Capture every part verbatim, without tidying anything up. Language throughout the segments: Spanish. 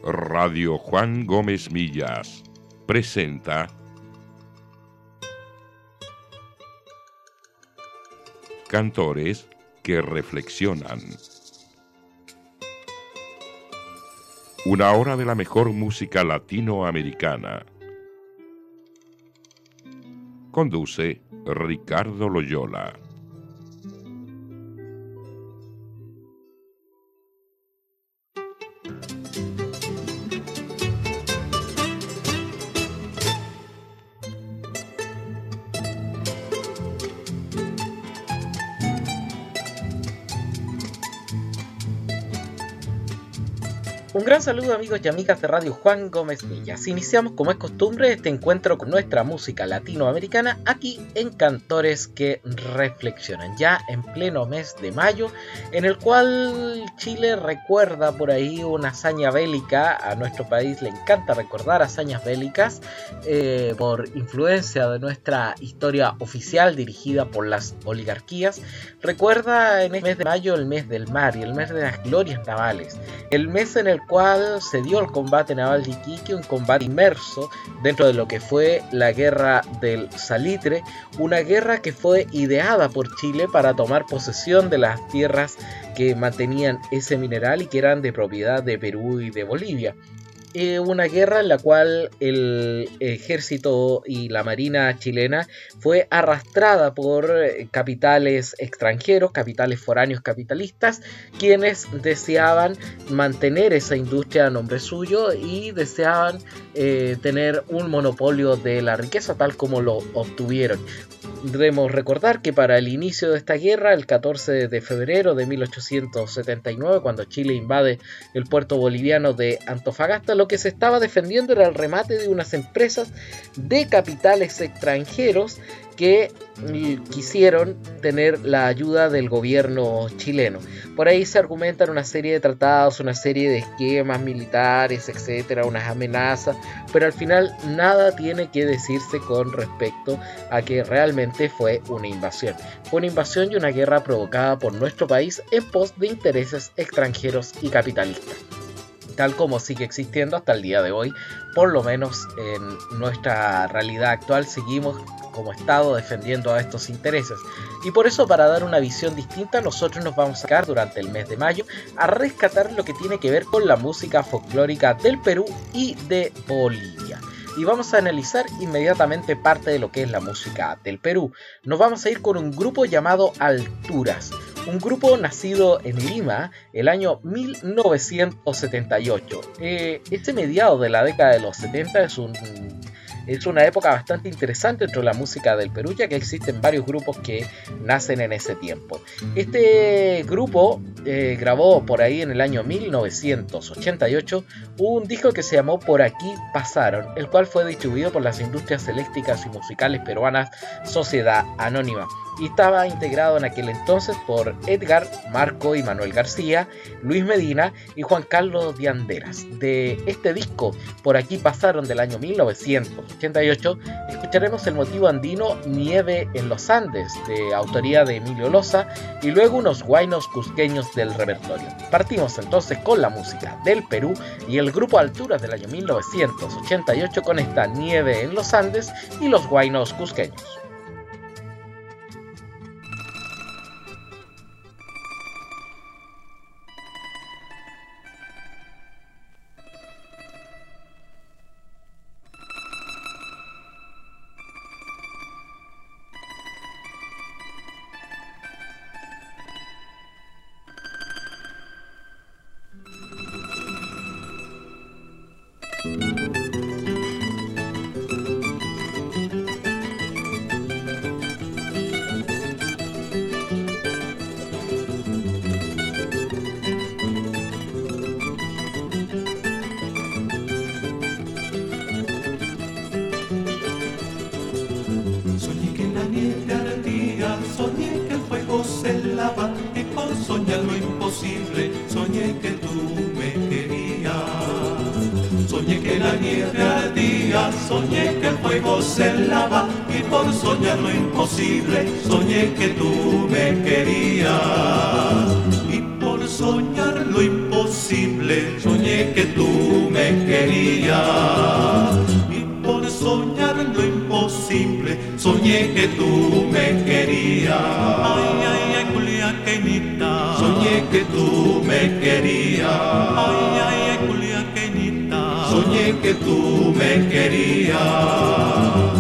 Radio Juan Gómez Millas presenta Cantores que reflexionan. Una hora de la mejor música latinoamericana. Conduce Ricardo Loyola. Un gran saludo amigos y amigas de Radio Juan Gómez Millas. Iniciamos como es costumbre este encuentro con nuestra música latinoamericana aquí en Cantores que Reflexionan, ya en pleno mes de mayo, en el cual Chile recuerda por ahí una hazaña bélica. A nuestro país le encanta recordar hazañas bélicas eh, por influencia de nuestra historia oficial dirigida por las oligarquías. Recuerda en el mes de mayo el mes del mar y el mes de las glorias navales, el mes en el cual se dio el combate naval de Iquique, un combate inmerso dentro de lo que fue la guerra del Salitre, una guerra que fue ideada por Chile para tomar posesión de las tierras que mantenían ese mineral y que eran de propiedad de Perú y de Bolivia. Eh, una guerra en la cual el ejército y la marina chilena fue arrastrada por capitales extranjeros, capitales foráneos capitalistas, quienes deseaban mantener esa industria a nombre suyo y deseaban eh, tener un monopolio de la riqueza tal como lo obtuvieron. Debemos recordar que para el inicio de esta guerra, el catorce de febrero de mil ochocientos setenta y nueve, cuando Chile invade el puerto boliviano de Antofagasta, lo que se estaba defendiendo era el remate de unas empresas de capitales extranjeros que quisieron tener la ayuda del gobierno chileno. Por ahí se argumentan una serie de tratados, una serie de esquemas militares, etcétera, unas amenazas, pero al final nada tiene que decirse con respecto a que realmente fue una invasión. Fue una invasión y una guerra provocada por nuestro país en pos de intereses extranjeros y capitalistas, tal como sigue existiendo hasta el día de hoy. Por lo menos en nuestra realidad actual seguimos como Estado defendiendo a estos intereses, y por eso, para dar una visión distinta, nosotros nos vamos a sacar durante el mes de mayo a rescatar lo que tiene que ver con la música folclórica del Perú y de Bolivia. Y vamos a analizar inmediatamente parte de lo que es la música del Perú. Nos vamos a ir con un grupo llamado Alturas, un grupo nacido en Lima el año mil novecientos setenta y ocho. Eh, este mediado de la década de los setenta es un... Es una época bastante interesante dentro de la música del Perú, ya que existen varios grupos que nacen en ese tiempo. Este grupo eh, grabó por ahí en el año mil novecientos ochenta y ocho un disco que se llamó Por Aquí Pasaron, el cual fue distribuido por las industrias eléctricas y musicales peruanas Sociedad Anónima, y estaba integrado en aquel entonces por Edgar, Marco y Manuel García, Luis Medina y Juan Carlos Dianderas. De este disco, Por Aquí Pasaron, del año mil novecientos ochenta y ocho, escucharemos el motivo andino Nieve en los Andes, de autoría de Emilio Loza, y luego unos guaynos cusqueños del repertorio. Partimos entonces con la música del Perú y el grupo Alturas del año mil novecientos ochenta y ocho con esta Nieve en los Andes y los guaynos cusqueños. Soñé lo imposible, soñé que tú me querías. Soñé que la nieve ardía, soñé que el fuego se lava, y por soñar lo imposible, soñé que tú me querías. Y por soñar lo imposible, soñé que tú me querías. Y por soñar lo imposible, soñé que tú me querías. Ay, ay, ay, culiaqueñita, soñé que tú me querías. Ay, ay, ay, culiaqueñita, soñé que tú me querías.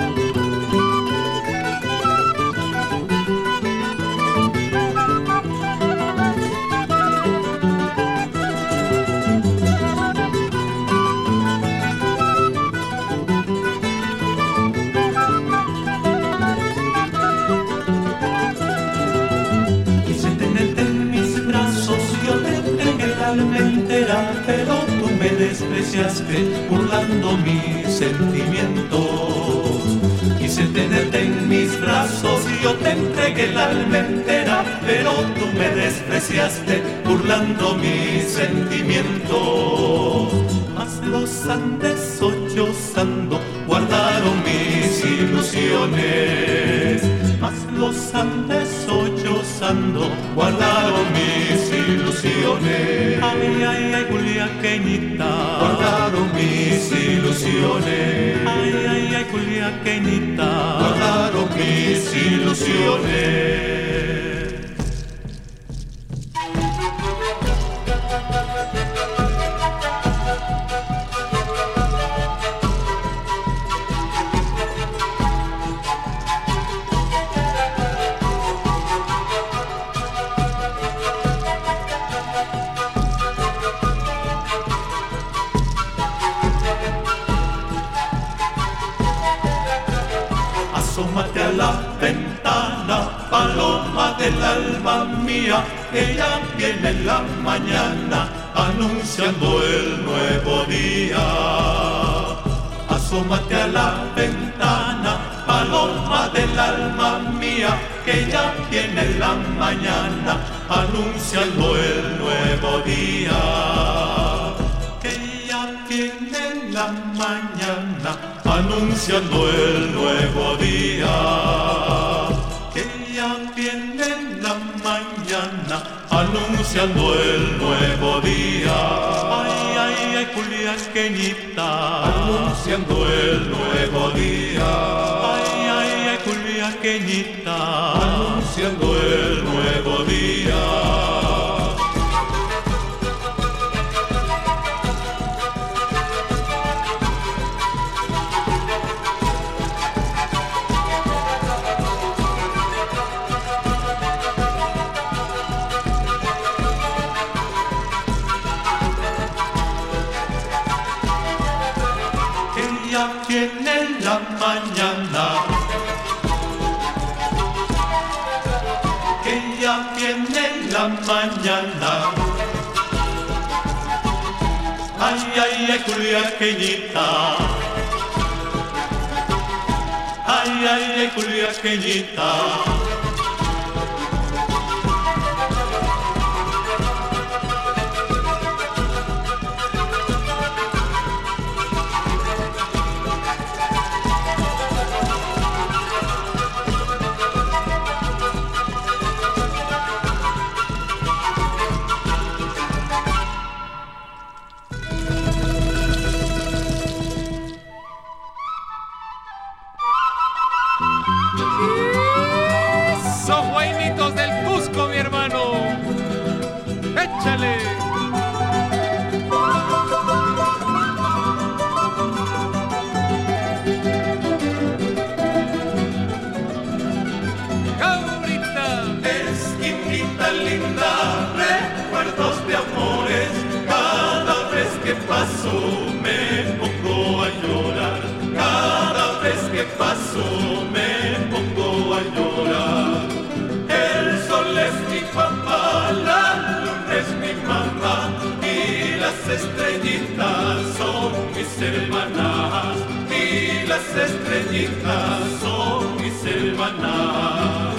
Pero tú me despreciaste burlando mis sentimientos. Quise tenerte en mis brazos y yo te entregué el alma entera, pero tú me despreciaste burlando mis sentimientos. Mas los Andes sollozando guardaron mis ilusiones. Mas los Andes sollozando guardaron mis ilusiones. Ay, ay, ay, culiaqueñita, guardaron mis ilusiones. Ay, ay, ay, culiaqueñita, guardaron mis ilusiones. Asómate a la ventana, paloma del alma mía, que ya viene la mañana anunciando el nuevo día. Asómate a la ventana, paloma del alma mía, que ya viene la mañana anunciando el nuevo día. Que ya viene la mañana anunciando el nuevo día. Que ya viene la mañana anunciando el nuevo día. Ay, ay, ay, culiaqueñita, anunciando el nuevo día. Ay, ay, ay, culiaqueñita, anunciando el nuevo día. Viene la mañana, que ya viene la mañana. Ay, ay, ay, culiaqueñita, ay, ay, ay, culiaqueñita. Esos guainitos del Cusco, mi hermano. Échale. Cabrita. Esquinita linda, recuerdos de amores. Cada vez que paso me pongo a llorar. Cada vez que paso me pongo a llorar. El sol es mi papá, la luna es mi mamá y las estrellitas son mis hermanas. Y las estrellitas son mis hermanas.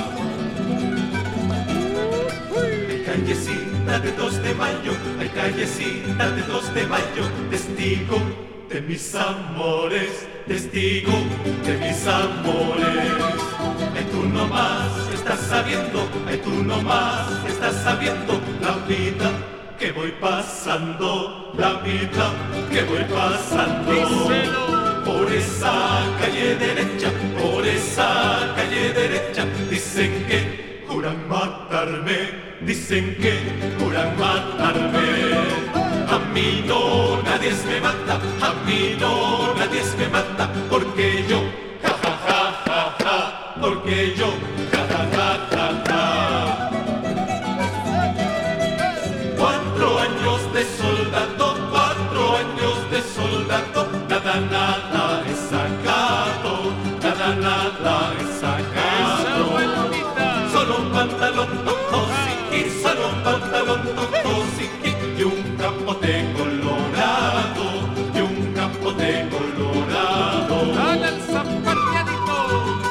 Hay callecita de dos de mayo, hay callecita de dos de mayo, testigo de mis amores, testigo de mis amores. Ay, tú nomás estás sabiendo, ay, tú nomás estás sabiendo la vida que voy pasando, la vida que voy pasando. Díselo. Por esa calle derecha, por esa calle derecha, dicen que juran matarme, dicen que juran matarme. A mí no nadie me mata, a mí no nadie me mata, porque yo, ja ja ja ja ja, porque yo, ja ja ja ja ja. Cuatro años de soldado, cuatro años de soldado, nada, nada he sacado, nada, nada he sacado. Solo un pantalón tocosiqui, solo un pantalón tocosiqui y un capote colorado, y un capote colorado. ¡Dale el zapateadito!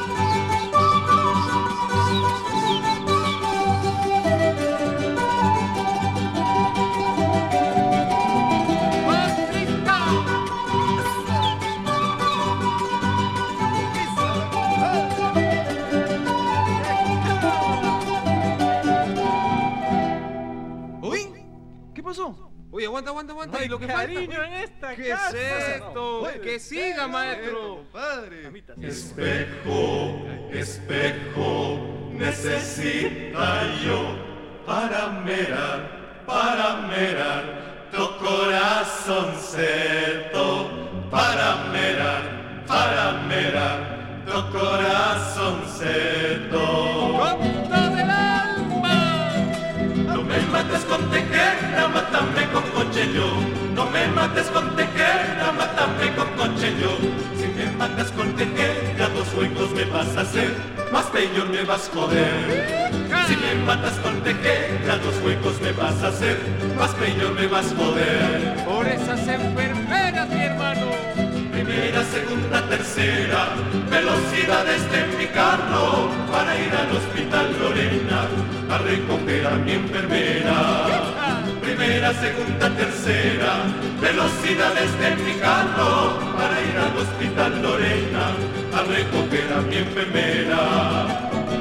Oye, aguanta, aguanta, aguanta. Ay, ¿Y lo que cariño falta? en esta ¿Qué casa? es esto? Bueno, que siga, maestro. Compadre. Espejo, espejo, necesita yo para mirar, para mirar tu corazoncito, para mirar, para mirar tu corazoncito. ¡Conta del alma! No me mates con tejera, mátame con conchello. No me mates con tejera, mátame con conchello. Si me matas con tejera, dos huecos me vas a hacer, más peor me vas a joder. Si me matas con tejera, dos huecos me vas a hacer, más peor me vas a joder. Por esas enfermeras, mi hermano. Primera, segunda, tercera, velocidades de mi carro para ir al hospital Lorena a recoger a mi enfermera. Primera, segunda, tercera, velocidades de mi carro para ir al hospital Lorena a recoger a mi enfermera.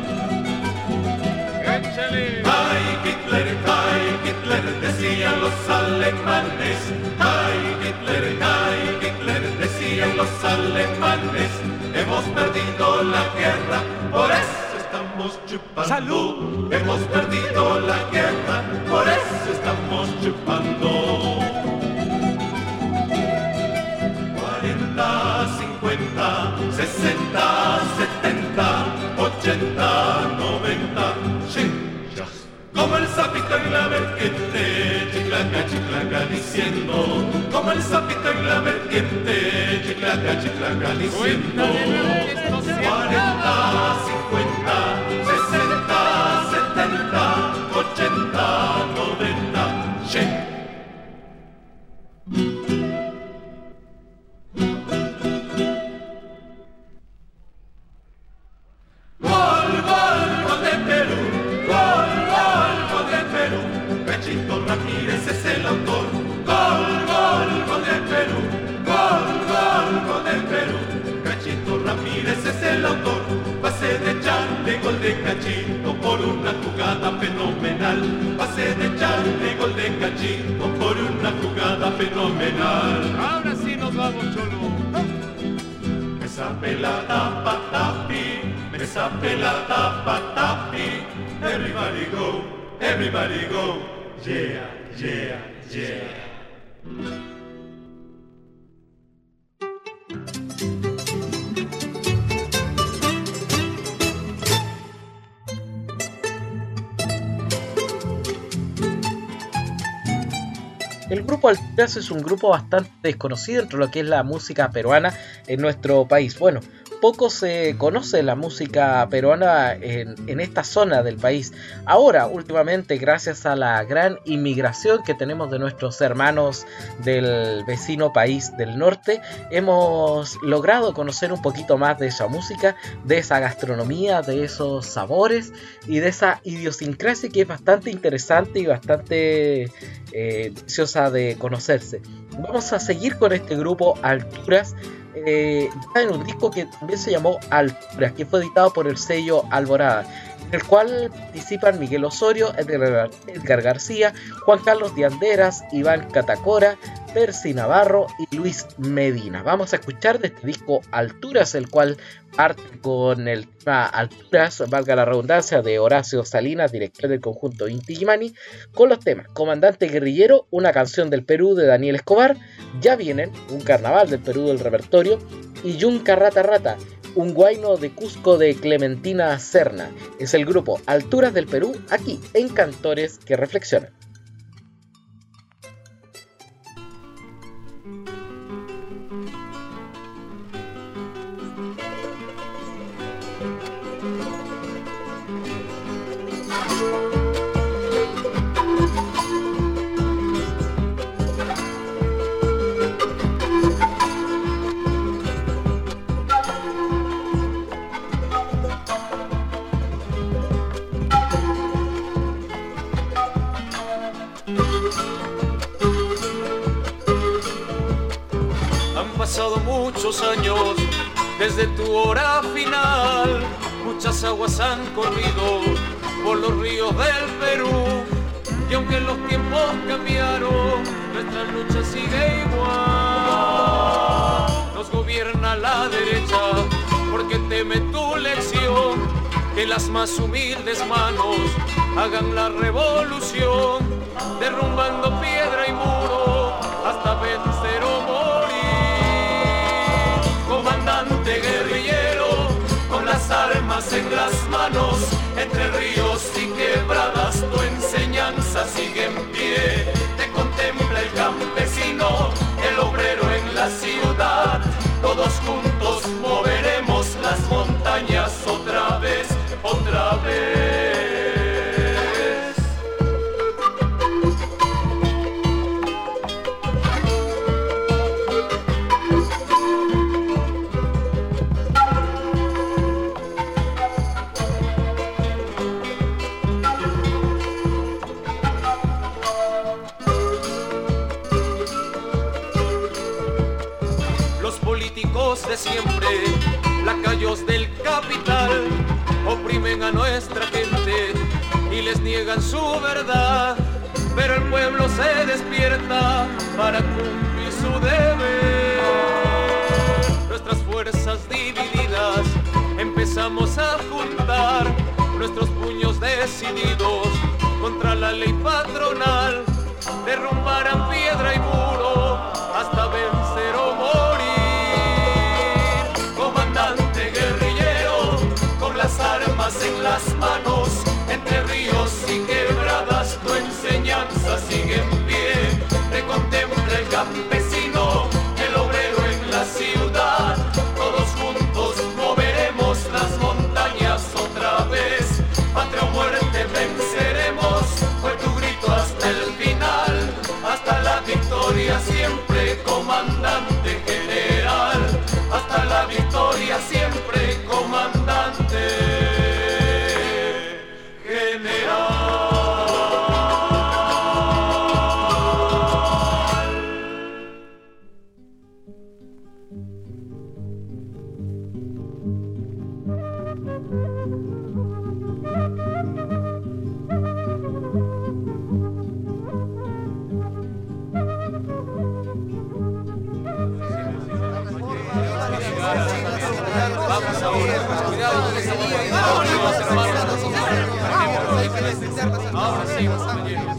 ¡Échale! ¡Ay, Hitler, ay, Hitler! Decían los alemanes. ¡Ay, Hitler, ay, Hitler! Decían los alemanes. Hemos perdido la guerra, por eso estamos chupando. ¡Salud! Hemos perdido la guerra, por eso estamos chupando. cuarenta, cincuenta, sesenta, setenta, ochenta, noventa, chinchas. Como el sapito en la vertiente, chiclaca, chiclaca, diciendo. Como el sapito en la vertiente, chiclaca, chiclaca, diciendo. cuarenta, cincuenta, sesenta, setenta, ochenta, noventa, chinchas. Ramírez es el autor. Gol, gol, gol de Perú. Gol, gol, gol de Perú. Cachito Ramírez es el autor. Pase de Charlie, gol de Cachito por una jugada fenomenal. Pase de Charlie, gol de Cachito por una jugada fenomenal. Ahora sí nos vamos, Cholo. Esa pelada patapi, esa pelada patapi. Everybody go, everybody go. Yeah, yeah, yeah. El grupo Alturas es un grupo bastante desconocido entre lo que es la música peruana en nuestro país. Bueno, poco se conoce la música peruana en, en esta zona del país. Ahora, últimamente, gracias a la gran inmigración que tenemos de nuestros hermanos del vecino país del norte, hemos logrado conocer un poquito más de esa música, de esa gastronomía, de esos sabores y de esa idiosincrasia que es bastante interesante y bastante eh, deliciosa de conocerse. Vamos a seguir con este grupo Alturas. Eh, en un disco que también se llamó Alturas, que fue editado por el sello Alborada. en el cual participan Miguel Osorio, Edgar, Edgar García, Juan Carlos de Anderas, Iván Catacora, Percy Navarro y Luis Medina. Vamos a escuchar de este disco Alturas, el cual parte con el tema Alturas, valga la redundancia, de Horacio Salinas, director del conjunto Inti Illimani, con los temas Comandante Guerrillero, una canción del Perú de Daniel Escobar, Ya Vienen, un carnaval del Perú del repertorio, y Yunca Rata Rata, un guayno de Cusco de Clementina Serna. Es el grupo Alturas del Perú, aquí en Cantores que Reflexionan. Pasado muchos años desde tu hora final, muchas aguas han corrido por los ríos del Perú, y aunque los tiempos cambiaron, nuestra lucha sigue igual. Nos gobierna la derecha porque teme tu lección, que las más humildes manos hagan la revolución, derrumbando piedra y muro hasta vencer o morir. Comandante guerrillero, con las armas en las manos, entre ríos y quebradas tu enseñanza sigue en pie. Te contempla el campesino, el obrero en la ciudad. Todos juntos moveremos las montañas otra vez, otra vez. De siempre, lacayos del capital, oprimen a nuestra gente y les niegan su verdad, pero el pueblo se despierta para cumplir su deber. Nuestras fuerzas divididas empezamos a juntar nuestros puños decididos contra la ley patronal, derrumbarán piedra y muro hasta vencer o morir. Las armas en las manos, entre ríos y quebradas tu enseñanza sigue en pie. Te contempla el campesino, el obrero en la ciudad. Todos juntos moveremos las montañas otra vez. Patria o muerte venceremos, fue tu grito hasta el final, hasta la victoria siempre, comandante general. Hasta la victoria siempre, comandante general. Vamos ahora, cuidado con esa moneda. Ahora sí, compañeros.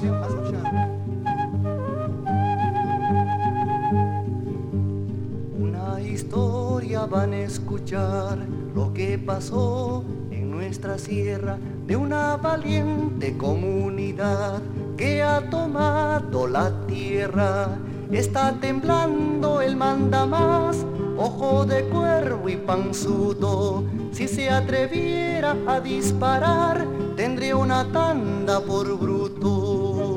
Una historia van a escuchar, lo que pasó en nuestra sierra, de una valiente comunidad que ha tomado la tierra. Está temblando el mandamás, ojo de cuervo y panzudo. Si se atreviera a disparar, tendría una tanda por bruto.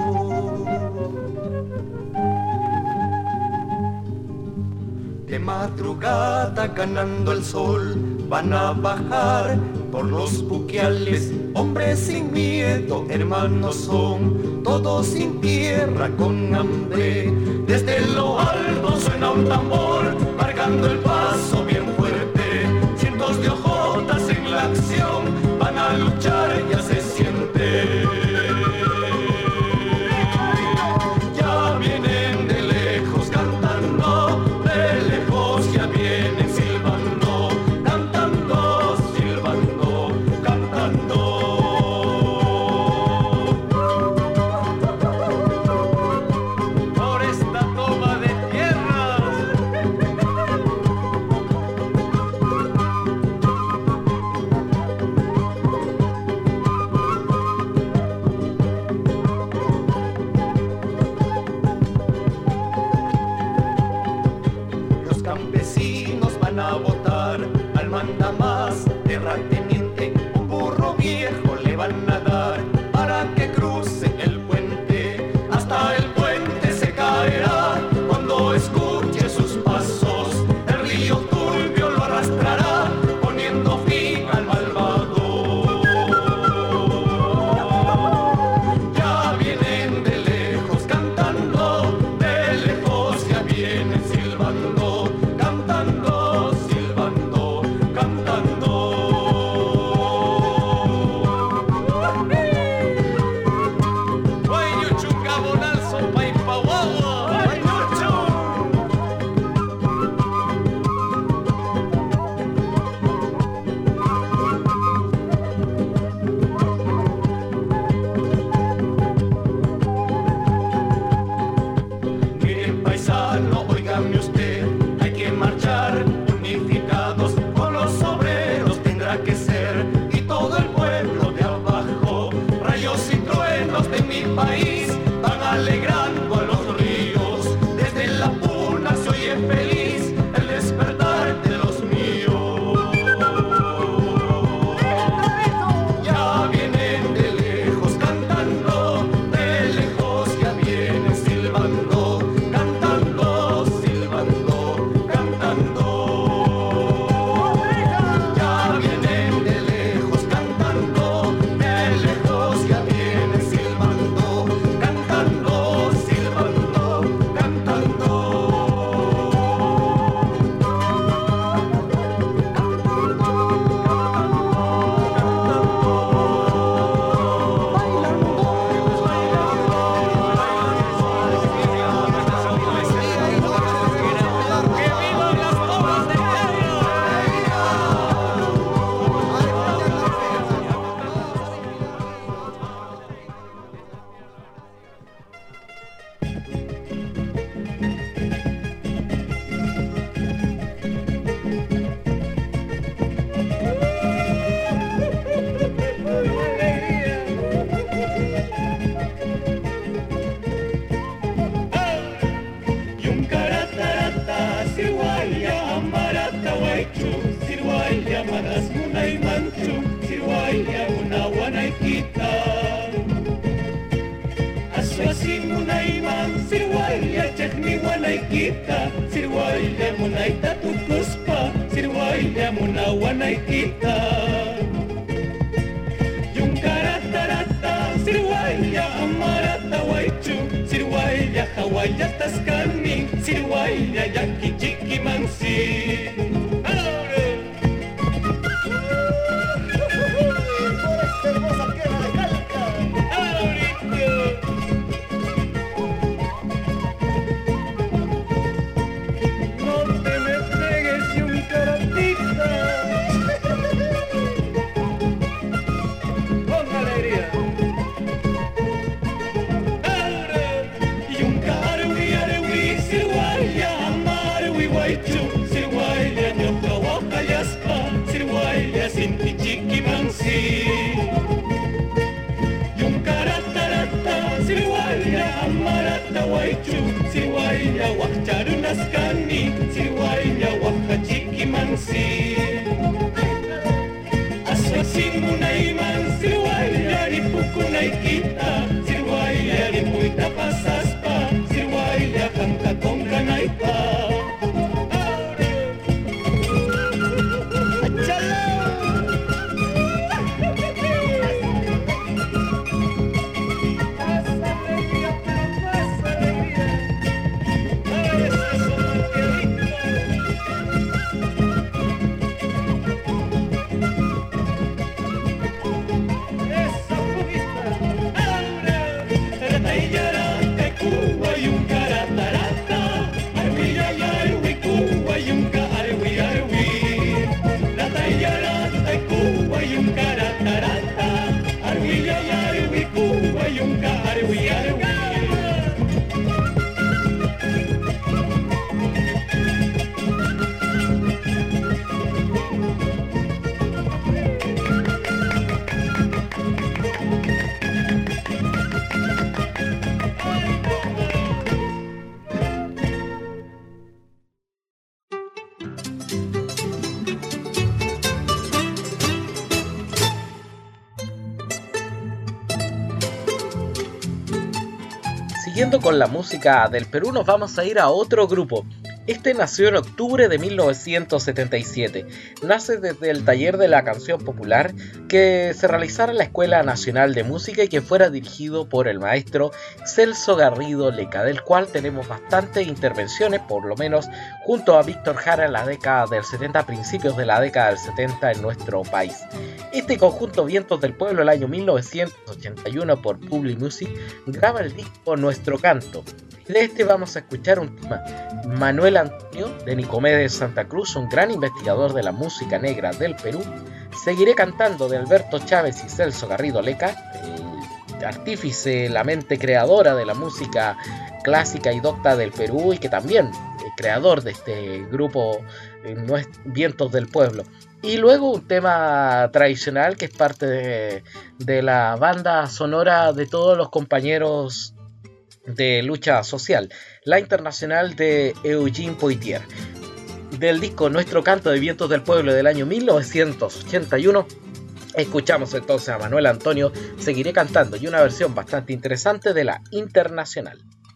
De madrugada ganando el sol, van a bajar por los buquiales. Hombres sin miedo, hermanos son, todos sin tierra, con hambre. Desde lo alto suena un tambor, marcando el paso bien fuerte. Cientos de ojotas en la acción van a luchar kita, sirwaila munaita tukuspa, sirwaila munawanay kita. Yung karatarata, sirwaila amarata waichu, sirwaila hawaya taskani, sirwaila yaki chiki mansi. Sirwaya wak charunas kani, sirwaya wak hachiki mansi. Aswasin munay man, sirwaya ripukunay kita, sirwaya ripuita pasaspa, sirwaya kanta kongkanay pa. Siguiendo con la música del Perú, nos vamos a ir a otro grupo. Este nació en octubre de mil novecientos setenta y siete. Nace desde el taller de la canción popular que se realizara en la Escuela Nacional de Música y que fuera dirigido por el maestro Celso Garrido Leca, del cual tenemos bastantes intervenciones, por lo menos junto a Víctor Jara en la década del setenta, principios de la década del setenta en nuestro país. Este conjunto Vientos del Pueblo, el año mil novecientos ochenta y uno por Publi Music, graba el disco Nuestro Canto. De este vamos a escuchar un tema, Manuel Antonio, de Nicomedes Santa Cruz, un gran investigador de la música negra del Perú. Seguiré cantando, de Alberto Chávez y Celso Garrido Leca, el artífice, la mente creadora de la música clásica y docta del Perú y que también es creador de este grupo Vientos del Pueblo. Y luego un tema tradicional que es parte de, de la banda sonora de todos los compañeros de lucha social, la Internacional de Eugene Poitier. Del disco Nuestro Canto de Vientos del Pueblo del año mil novecientos ochenta y uno, escuchamos entonces a Manuel Antonio, Seguiré Cantando, y una versión bastante interesante de la Internacional.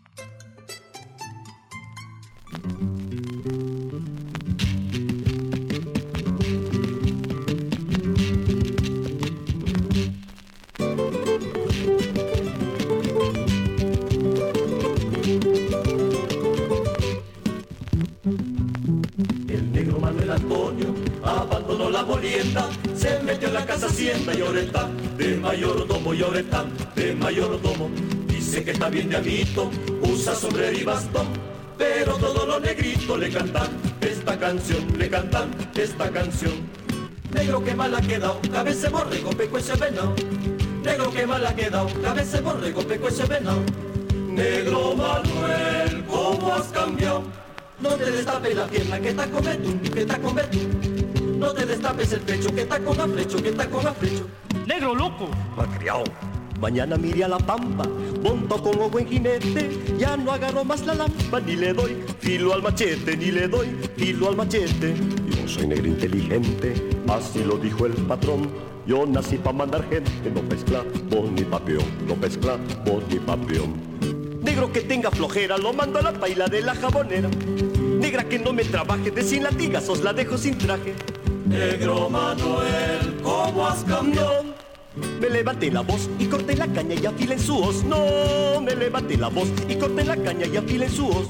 Abandonó la molienda, se metió en la casa hacienda y ahora está de mayordomo y ahora está de mayordomo. Dice que está bien de amito, usa sombrero y bastón, pero todos los negritos le cantan esta canción, le cantan esta canción. Negro que mal ha quedado, cabeza borrego, peco ese venado. Negro que mal ha quedado, cabeza borrego, peco ese venado. Negro Manuel, ¿cómo has cambiado? No te destapes la pierna, que está con betún, que está con betún. No te destapes el pecho, que está con aflecho, que está con aflecho. Negro loco. Malcriado. Mañana mire a la pampa, monto como buen jinete. Ya no agarro más la lampa, ni le doy filo al machete, ni le doy filo al machete. Yo soy negro inteligente, así lo dijo el patrón. Yo nací pa' mandar gente, no pa' esclavo ni pa' peón, no pa' esclavo ni pa' peón. Negro que tenga flojera, lo mando a la paila de la jabonera. Negra que no me trabaje, de sin latigazos la dejo sin traje. Negro Manuel, ¿cómo has cambiado? No, me levanté la voz y corté la caña y afilé su hoz. No, me levanté la voz y corté la caña y afilé su hoz.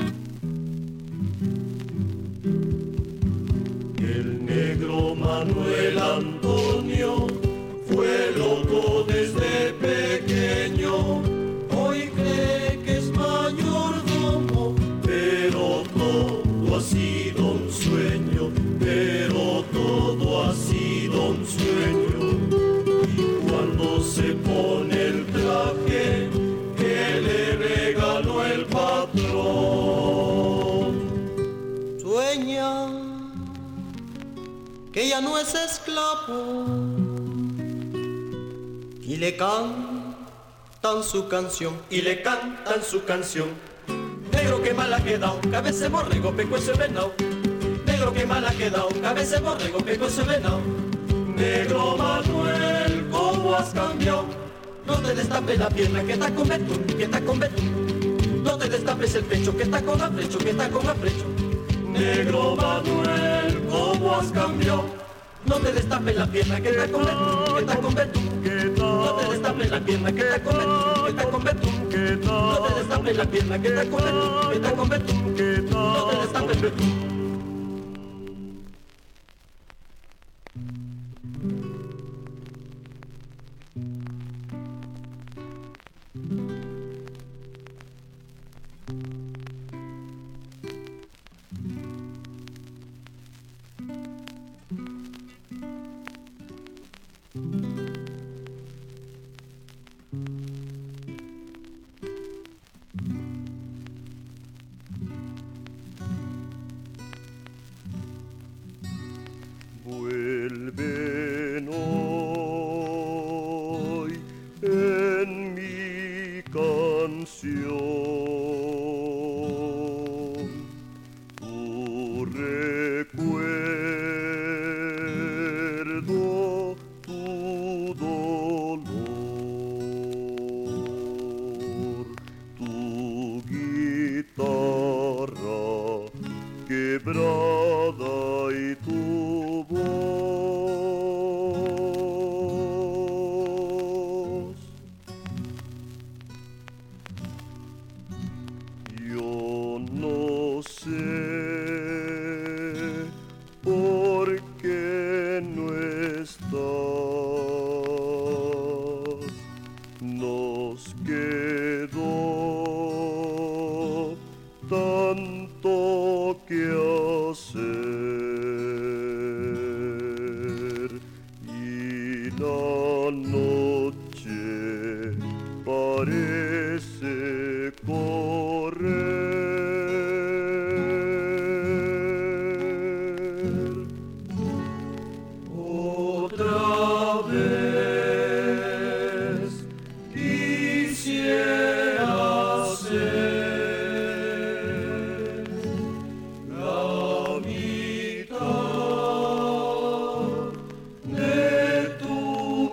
El negro Manuel Antonio fue loco desde pequeño. Hoy cree que es mayordomo, pero todo ha sido un sueño, pero todo ha sido un sueño. Y cuando se pone el traje que le regaló el patrón, sueña que ya no es esclavo y le cantan su canción, y le cantan su canción. negro que mal ha quedado, cabeza de borrego, pecueso venado. Negro que mal ha quedado, cabeza de borrego, pecueso venado. Negro Manuel, ¿cómo has cambiado? No te destapes la pierna que está con betún, que está con betún. No te destapes el pecho que está con afrecho, que está con afrecho. Negro Manuel, ¿cómo has cambiado? No te destapes la pierna que está con betún, que está con betún. No te destapes la pierna que está con betún, que está con betún. No te destapes la pierna que está con betún, que está con betún. No te destapes betún. Vuelven hoy en mi canción tu recuerdo, tu dolor, tu guitarra quebrada y tu voz. Yo no sé por qué no estás. Nos quedó tanto que hacer y la noche parece correr. Otra vez quisiera ser la mitad de tu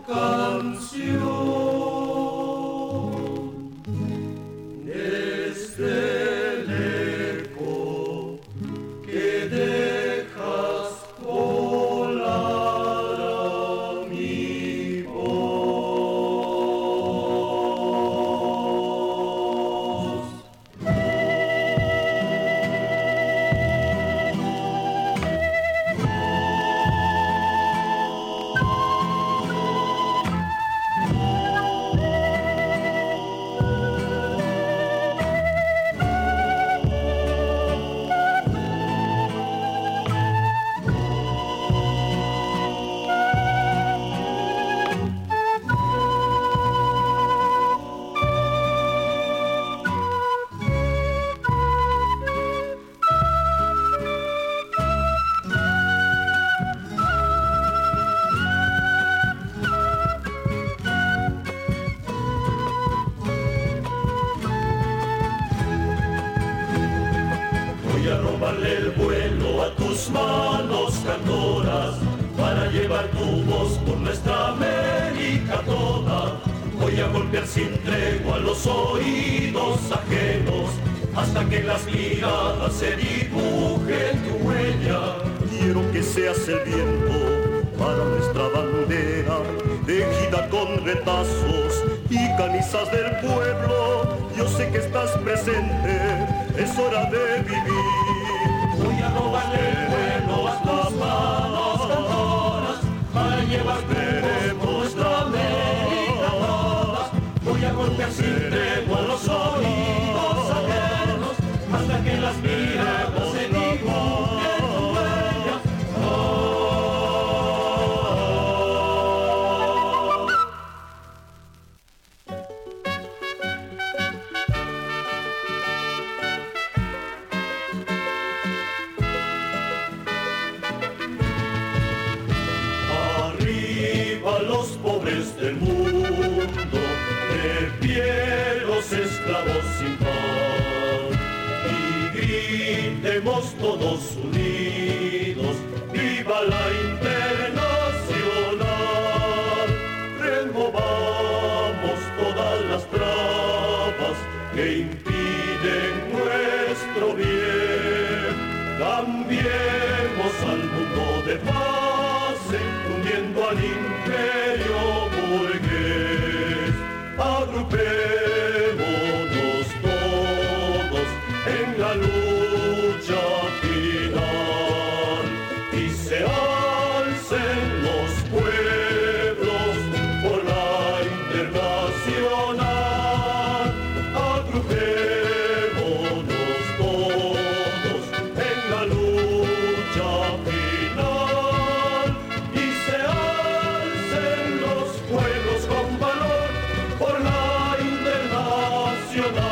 canción, desde el eco que dejas volar a mi voz. Voy a robarle el vuelo a tus manos cantoras para llevar tu voz por nuestra América toda. Voy Voy a golpear sin tregua los oídos ajenos hasta que en las miradas se dibuje tu huella. Quiero que seas el viento para nuestra bandera, tejida con retazos y camisas del pueblo. Yo sé que estás presente, es hora de vivir. Voy a robarle el vuelo a tus manos cantoras para llevar nuestra América todas. Voy a golpear sin tregua los oídos ajenos hasta que las miradas se dibujen tu huella. Oh. Arriba los pobres del mundo, de pie los esclavos sin pan, y gritemos todos unidos, viva la Internacional. Removamos todas las trabas que impiden nuestro bien, cambiemos al mundo de paz, hundiendo al imperio burgués. Agrupémonos todos en la lucha final y se alcen los pueblos por la Internacional. Agrupémonos todos en la lucha final y se alcen los pueblos con valor por la Internacional.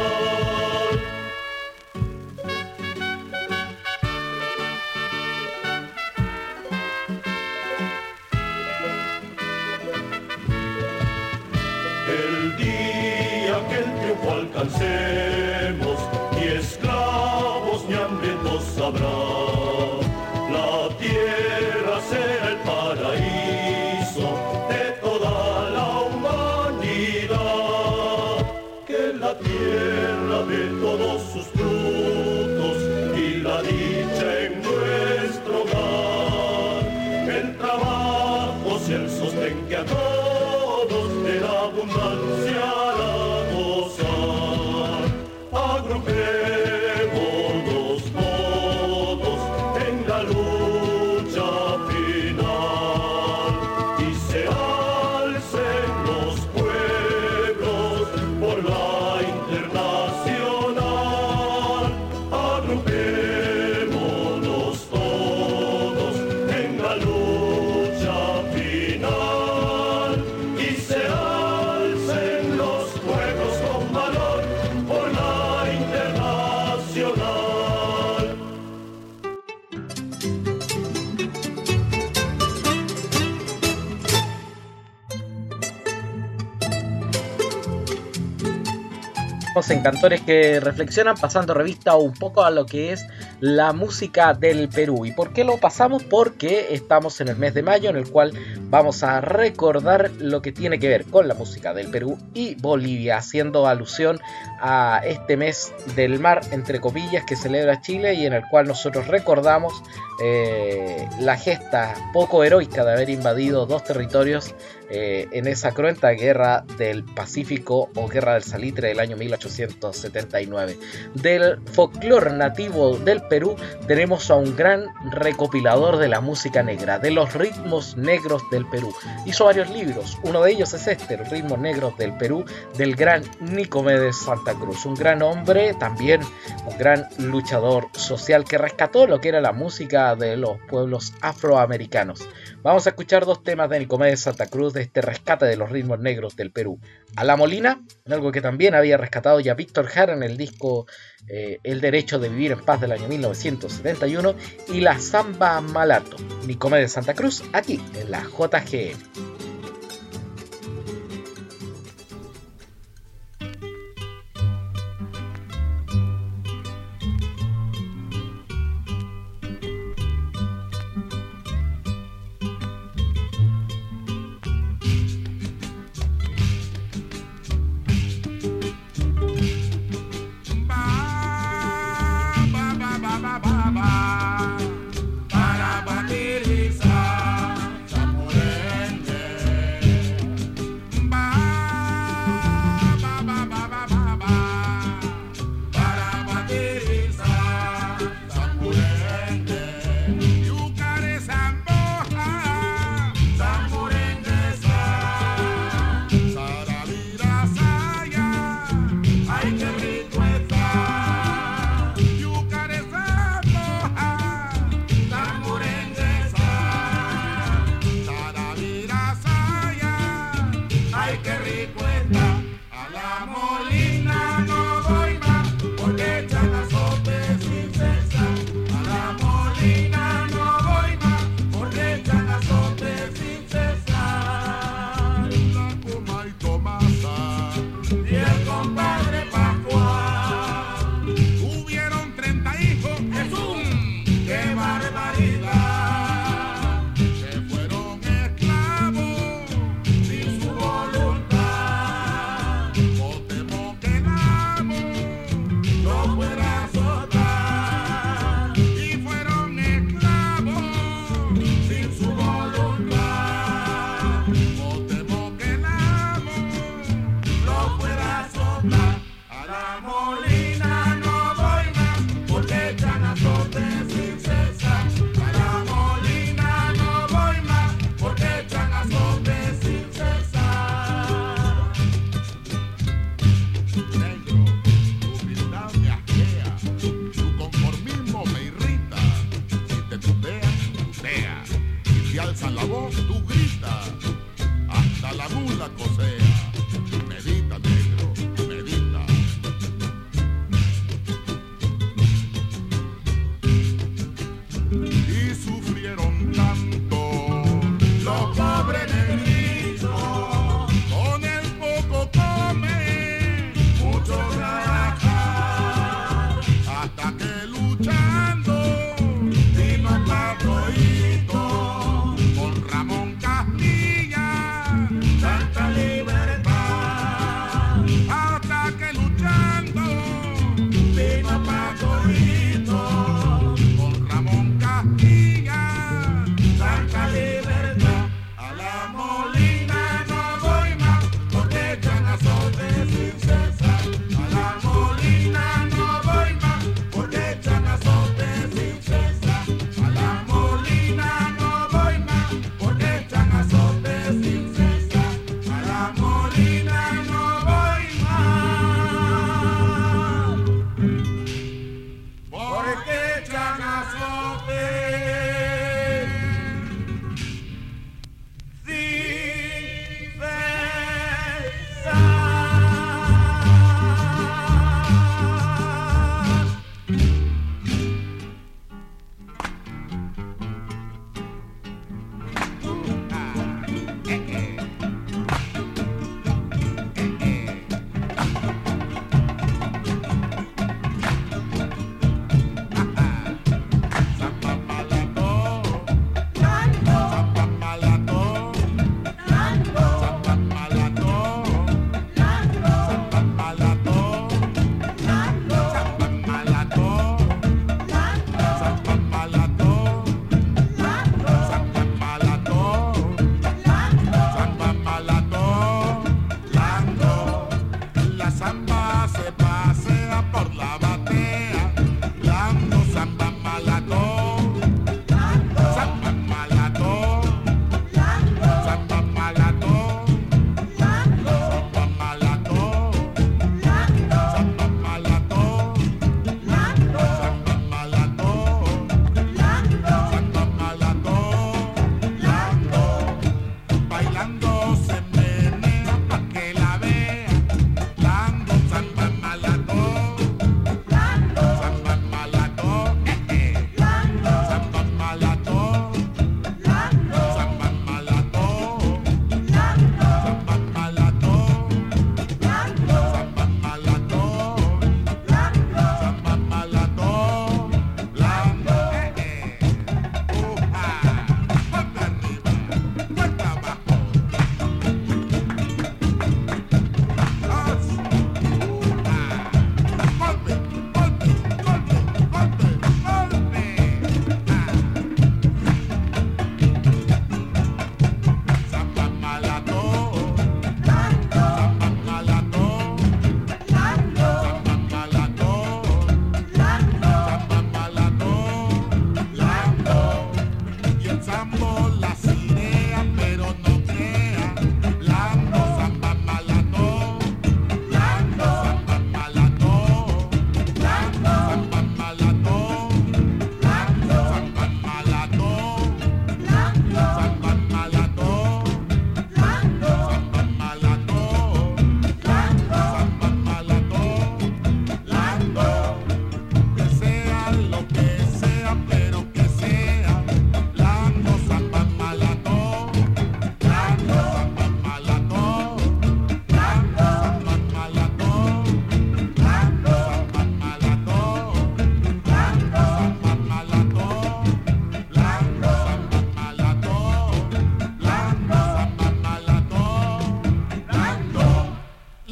El día que el triunfo alcancemos, ni esclavos ni hambrientos habrá. La tierra será el paraíso de toda la humanidad. Que la tierra dé todos sus frutos y la dicha en nuestro hogar. El trabajo sea el sostén que a todos de la abundancia hará gozar. Agrupémonos todos en la lucha final y se alcen los pueblos por la Internacional. Agrupémonos todos en la lucha final y se alcen los pueblos con valor por la Internacional. En Cantores que Reflexionan, pasando revista un poco a lo que es la música del Perú. ¿Y por qué lo pasamos? Porque estamos en el mes de mayo, en el cual vamos a recordar lo que tiene que ver con la música del Perú y Bolivia, haciendo alusión a este mes del mar, entre comillas, que celebra Chile y en el cual nosotros recordamos eh, la gesta poco heroica de haber invadido dos territorios Eh, en esa cruenta guerra del Pacífico o guerra del Salitre del año mil ochocientos setenta y nueve. Del folclore nativo del Perú tenemos a un gran recopilador de la música negra, de los ritmos negros del Perú. Hizo varios libros, uno de ellos es este, Los ritmos negros del Perú, del gran Nicomedes Santa Cruz, un gran hombre, también un gran luchador social que rescató lo que era la música de los pueblos afroamericanos. Vamos a escuchar dos temas de Nicomedes Santa Cruz de este rescate de los ritmos negros del Perú. A La Molina, algo que también había rescatado ya Víctor Jara en el disco eh, El Derecho de Vivir en Paz del año mil novecientos setenta y uno, y la Samba Malato, Nicomedes Santa Cruz, aquí en la J G M.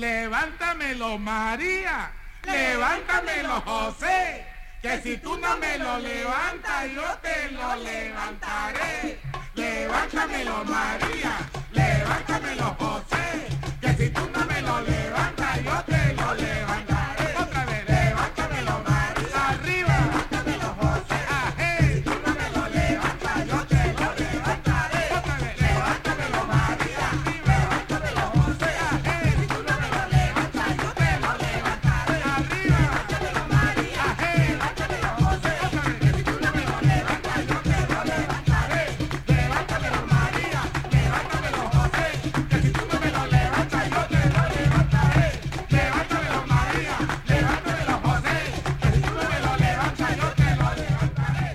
Levántamelo, María. Levántamelo, José. Que si tú no me lo levantas, yo te lo levantaré. Levántamelo, María. Levántamelo, José. Que si tú no me lo levantas, yo te lo levantaré. Otra vez, levántamelo, María. Arriba. Levántamelo, José. Ajé. Si tú no me lo levantas, yo te lo levantaré. Otra vez, levántamelo, María. Arriba. Levántamelo, José. Ajé. Si tú no me lo levantas, yo te lo levantaré. Arriba. Levántamelo, María. Ajé. Levántamelo, José. Otra vez, que si tú no me lo levantas, yo te lo levantaré. Levántamelo, María. Levántamelo, José. Que si tú no me lo levantas, yo te lo levantaré. Levántamelo, María. Levántamelo, José. Que si tú no me lo levantas, yo te lo levantaré.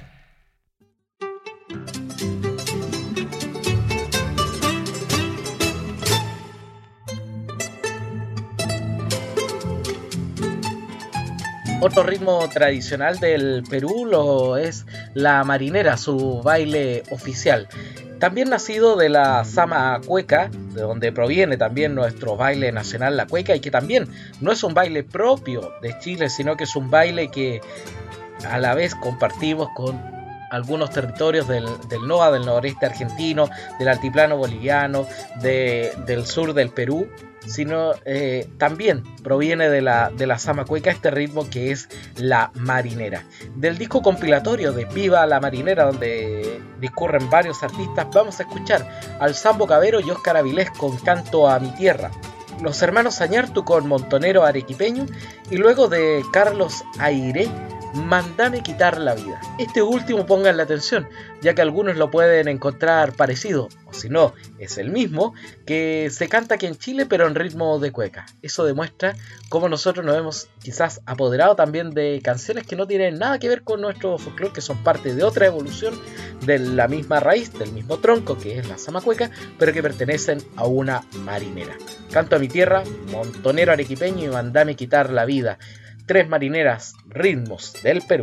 Otro ritmo tradicional del Perú lo es la marinera, su baile oficial. También nacido de la Sama Cueca, de donde proviene también nuestro baile nacional, la cueca, y que también no es un baile propio de Chile, sino que es un baile que a la vez compartimos con algunos territorios del, del N O A, del noroeste argentino, del altiplano boliviano, de, del sur del Perú, sino eh, también proviene de la, de la Sama Cueca, este ritmo que es la marinera. Del disco compilatorio de Viva la Marinera, donde discurren varios artistas, vamos a escuchar al Sambo Cabero y Óscar Avilés con Canto a mi Tierra, los hermanos Añartu con Montonero Arequipeño, y luego de Carlos Airé, Mándame quitar la vida. Este último pongan la atención, ya que algunos lo pueden encontrar parecido, o si no, es el mismo, que se canta aquí en Chile pero en ritmo de cueca. Eso demuestra cómo nosotros nos hemos quizás apoderado también de canciones que no tienen nada que ver con nuestro folclore, que son parte de otra evolución de la misma raíz, del mismo tronco que es la samacueca, pero que pertenecen a una marinera. Canto a mi tierra, Montonero Arequipeño y Mándame quitar la vida. Tres marineras, ritmos del Perú.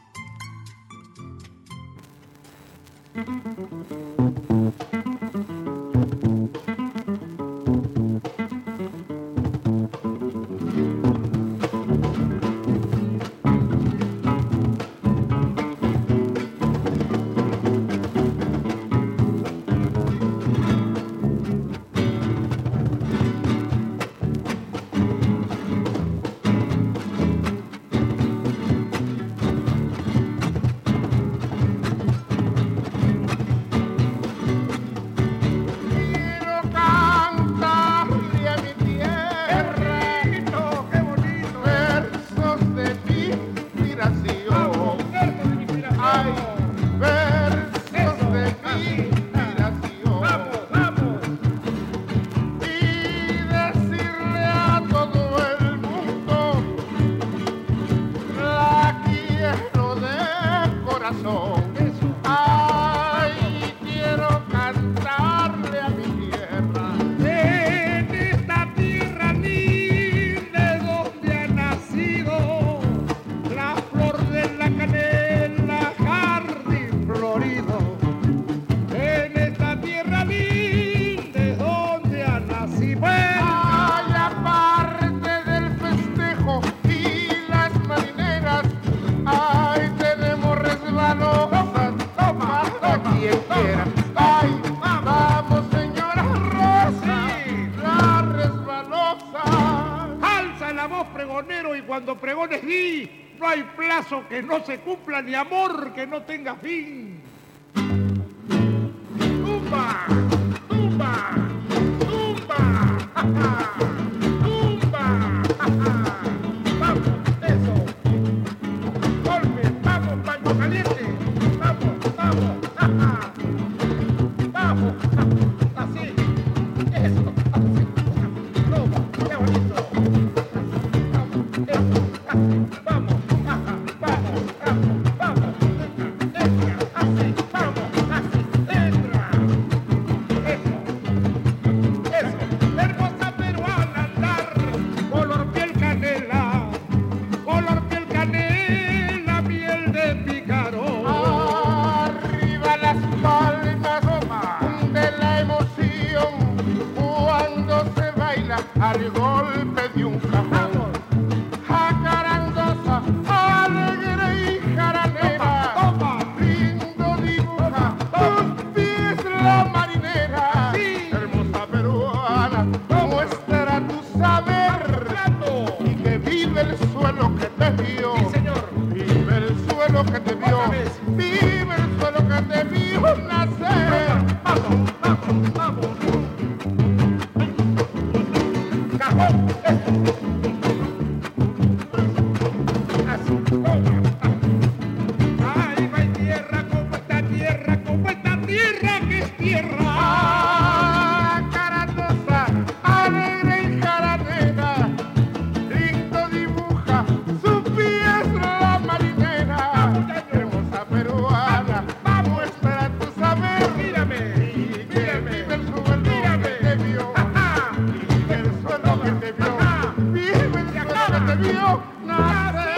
Que no se cumpla ni amor que no tenga fin. ¡Tumba! ¡Tumba! ¡Tumba! ¡Ja, ja! ¡Tumba! ¡Ja, ja! ¡Vamos! ¡Eso! ¡Golpe! ¡Vamos, Pancho Caliente! ¡Vamos! ¡Vamos! ¡Ja, ja! ¡Vamos! ¡Ja! ¡Así! ¡Eso! ¡Así! ¡Toma! ¡Qué bonito! ¡Vamos! ¡Eso! ¡Así! ¡Vamos! Vamos, al golpe de un cajón. Jacarandosa, alegre y jaranera, lindo dibuja tus pies la marinera. Hermosa peruana, muestra tu saber y que vive el suelo que te vio. Vive el suelo que te vio, vive el suelo que te vio nacer. Vamos, vamos, vamos. Cajón. Ay, no hay tierra como esta tierra, como esta tierra que es tierra. Ah, Carandosa, alegre y jaranera, lindo dibuja su pies la marinera. Hermosa peruana, muestra tu saber. Mírame, mírame, vive el suelo que te vio, vive el suelo que te vio, vive el suelo que te vio nacer.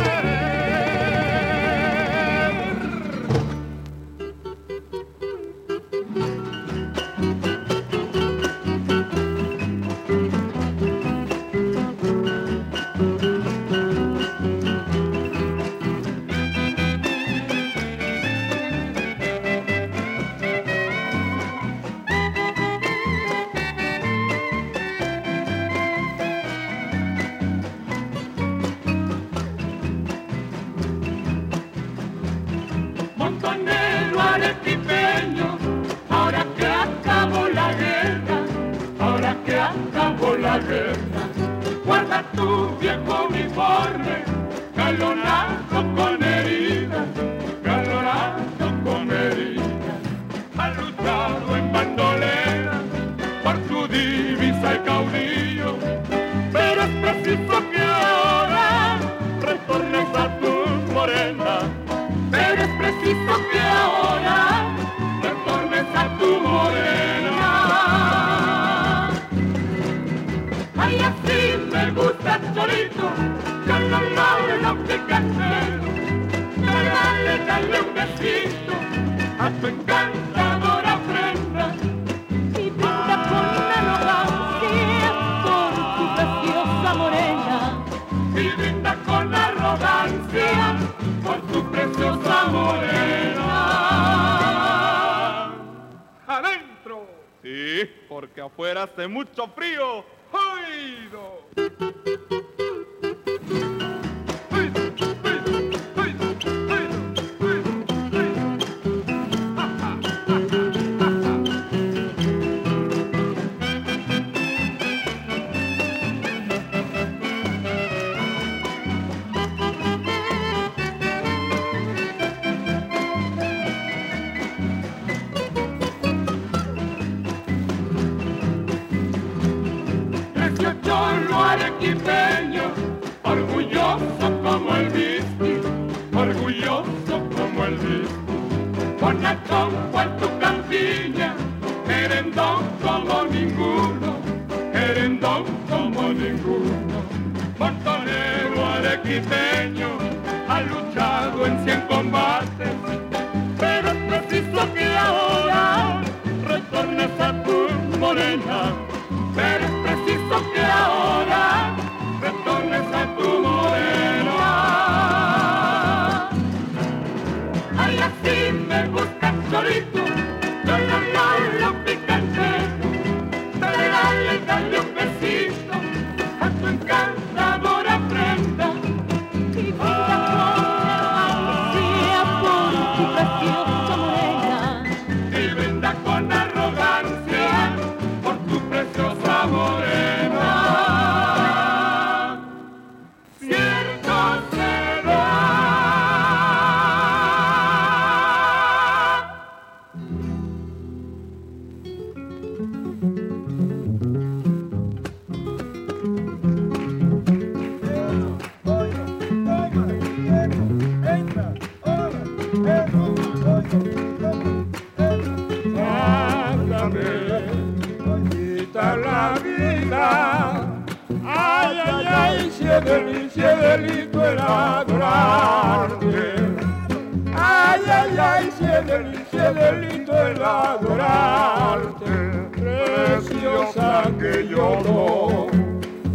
Montonero arequipeño, ahora que acabó la guerra, ahora que acabó la guerra, guarda tu viejo uniforme, galonado con heridas, galonado con heridas, ha luchado en bandolera por su divisa y caudillo, pero es preciso que ahora retornes a tu morena. Pero es preciso que ahora retornes a tu morena. Ay, así me gusta Cholito, yo no lo lo que casero. Dale, dale un besito a tu encantadora prenda. Y brinda con arrogancia por tu preciosa morena. Y brinda con arrogancia por tu preciosa morena. ¡Adentro! Sí, porque afuera hace mucho frío. ¡Oído! Cholo arequipeño, orgulloso como el whisky, orgulloso como el whisky. Bonachón por tu campiña, querendón como ninguno, querendón como ninguno. Montonero arequipeño, ha luchado en cien combates, pero es preciso que ahora retornes a tu morena. Pero es preciso que ahora retornes a tu morena. Ay, así me gusta Cholito, yo no lo lo picantero. Dale, dale, dale un besito a tu encantadora prenda. Y brinda con arrogancia por tu preciosa morena. Y brinda con arrogancia por tu preciosa morena. Cierto será. La vida, ay, ay, ay, si es delicia, delito el adorarte. Ay, ay, ay, si es delicia, delito el adorarte. Preciosa que yo no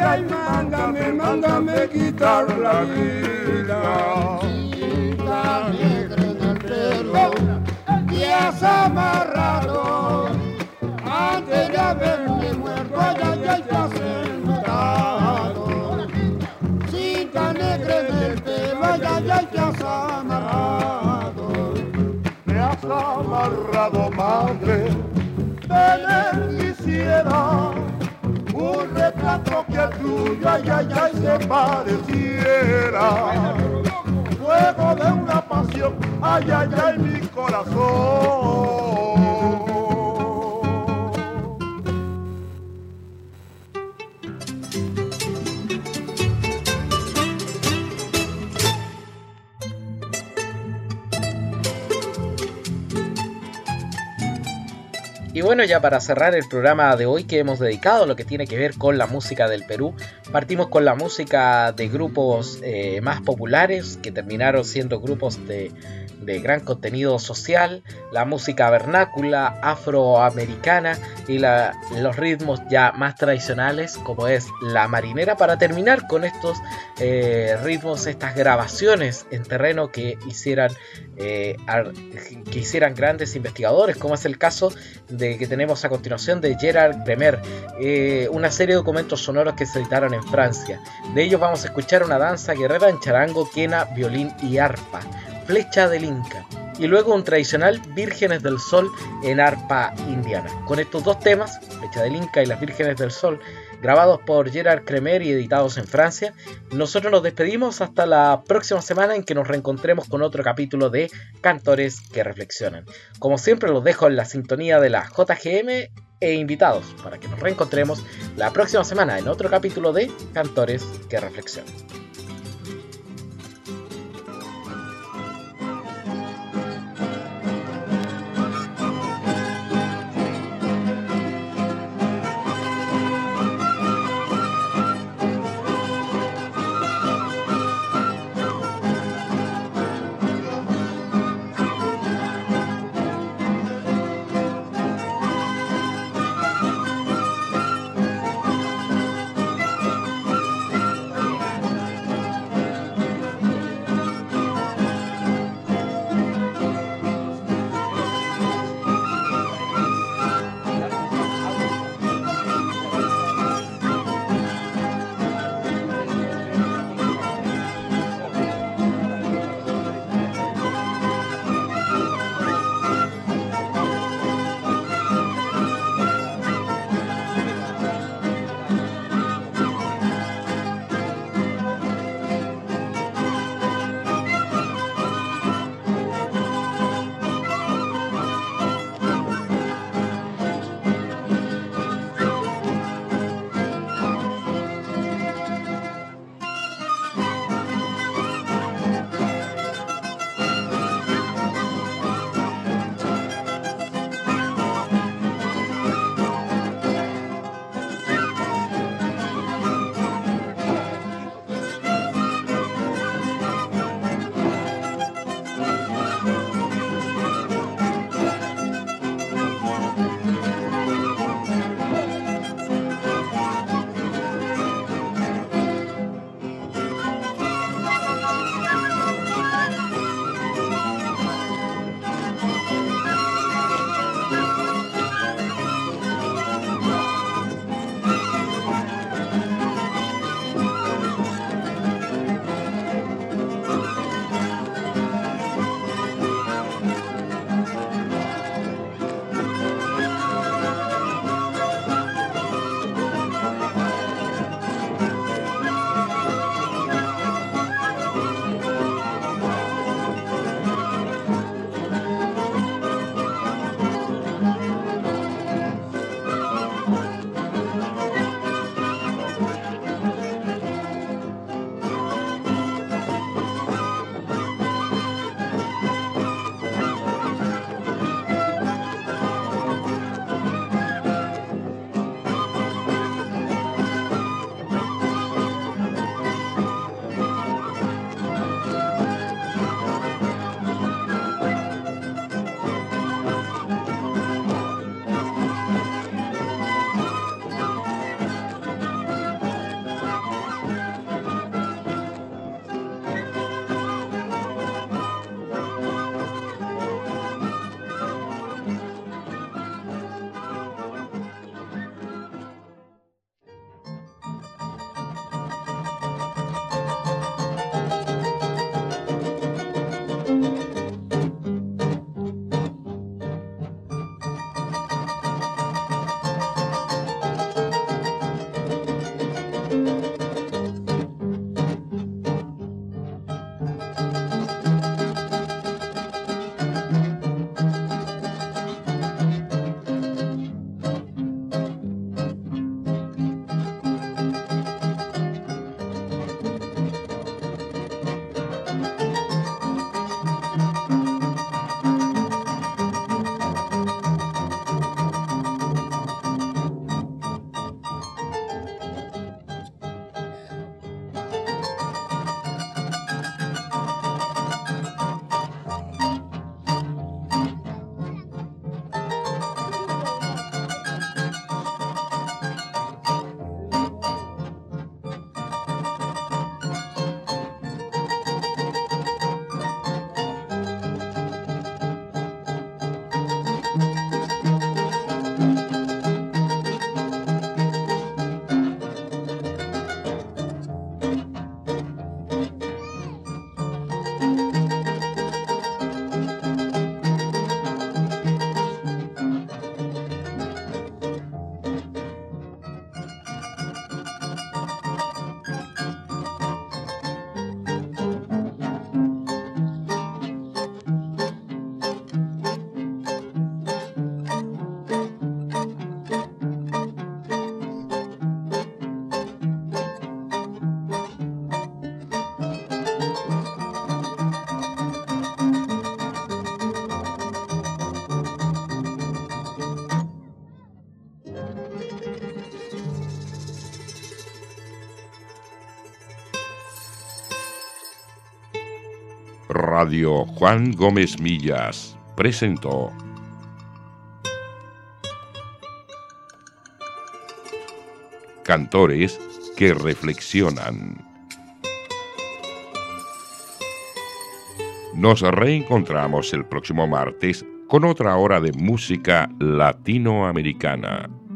ay, mándame, mándame quitar la vida. Cinta negra en el pelo, y has amarrado, antes de haberme muerto, ay, ay, ay, te has enredado. Cinta negra en el pelo, ay, ay, ay, te has amarrado. Me has amarrado, madre, ven, quisiera un retrato que al tuyo, ay, ay, ay, se pareciera. Fuego de una pasión, ay, ay, ay, mi corazón. Y bueno, ya para cerrar el programa de hoy que hemos dedicado a lo que tiene que ver con la música del Perú, partimos con la música de grupos eh, más populares que terminaron siendo grupos de, de gran contenido social, la música vernácula, afroamericana y la, los ritmos ya más tradicionales como es la marinera, para terminar con estos eh, ritmos, estas grabaciones en terreno que hicieran, eh, ar, que hicieran grandes investigadores, como es el caso de que tenemos a continuación de Gerard Cremer, eh, una serie de documentos sonoros que se editaron en Francia. De ellos vamos a escuchar una danza guerrera en charango, quena, violín y arpa, Flecha del Inca, y luego un tradicional Vírgenes del Sol en arpa indiana. Con estos dos temas, Flecha del Inca y las Vírgenes del Sol, grabados por Gerard Cremer y editados en Francia, nosotros nos despedimos hasta la próxima semana en que nos reencontremos con otro capítulo de Cantores que Reflexionan. Como siempre, los dejo en la sintonía de la J G M e invitados para que nos reencontremos la próxima semana en otro capítulo de Cantores que Reflexionan. Radio Juan Gómez Millas presentó Cantores que reflexionan. Nos reencontramos el próximo martes con otra hora de música latinoamericana.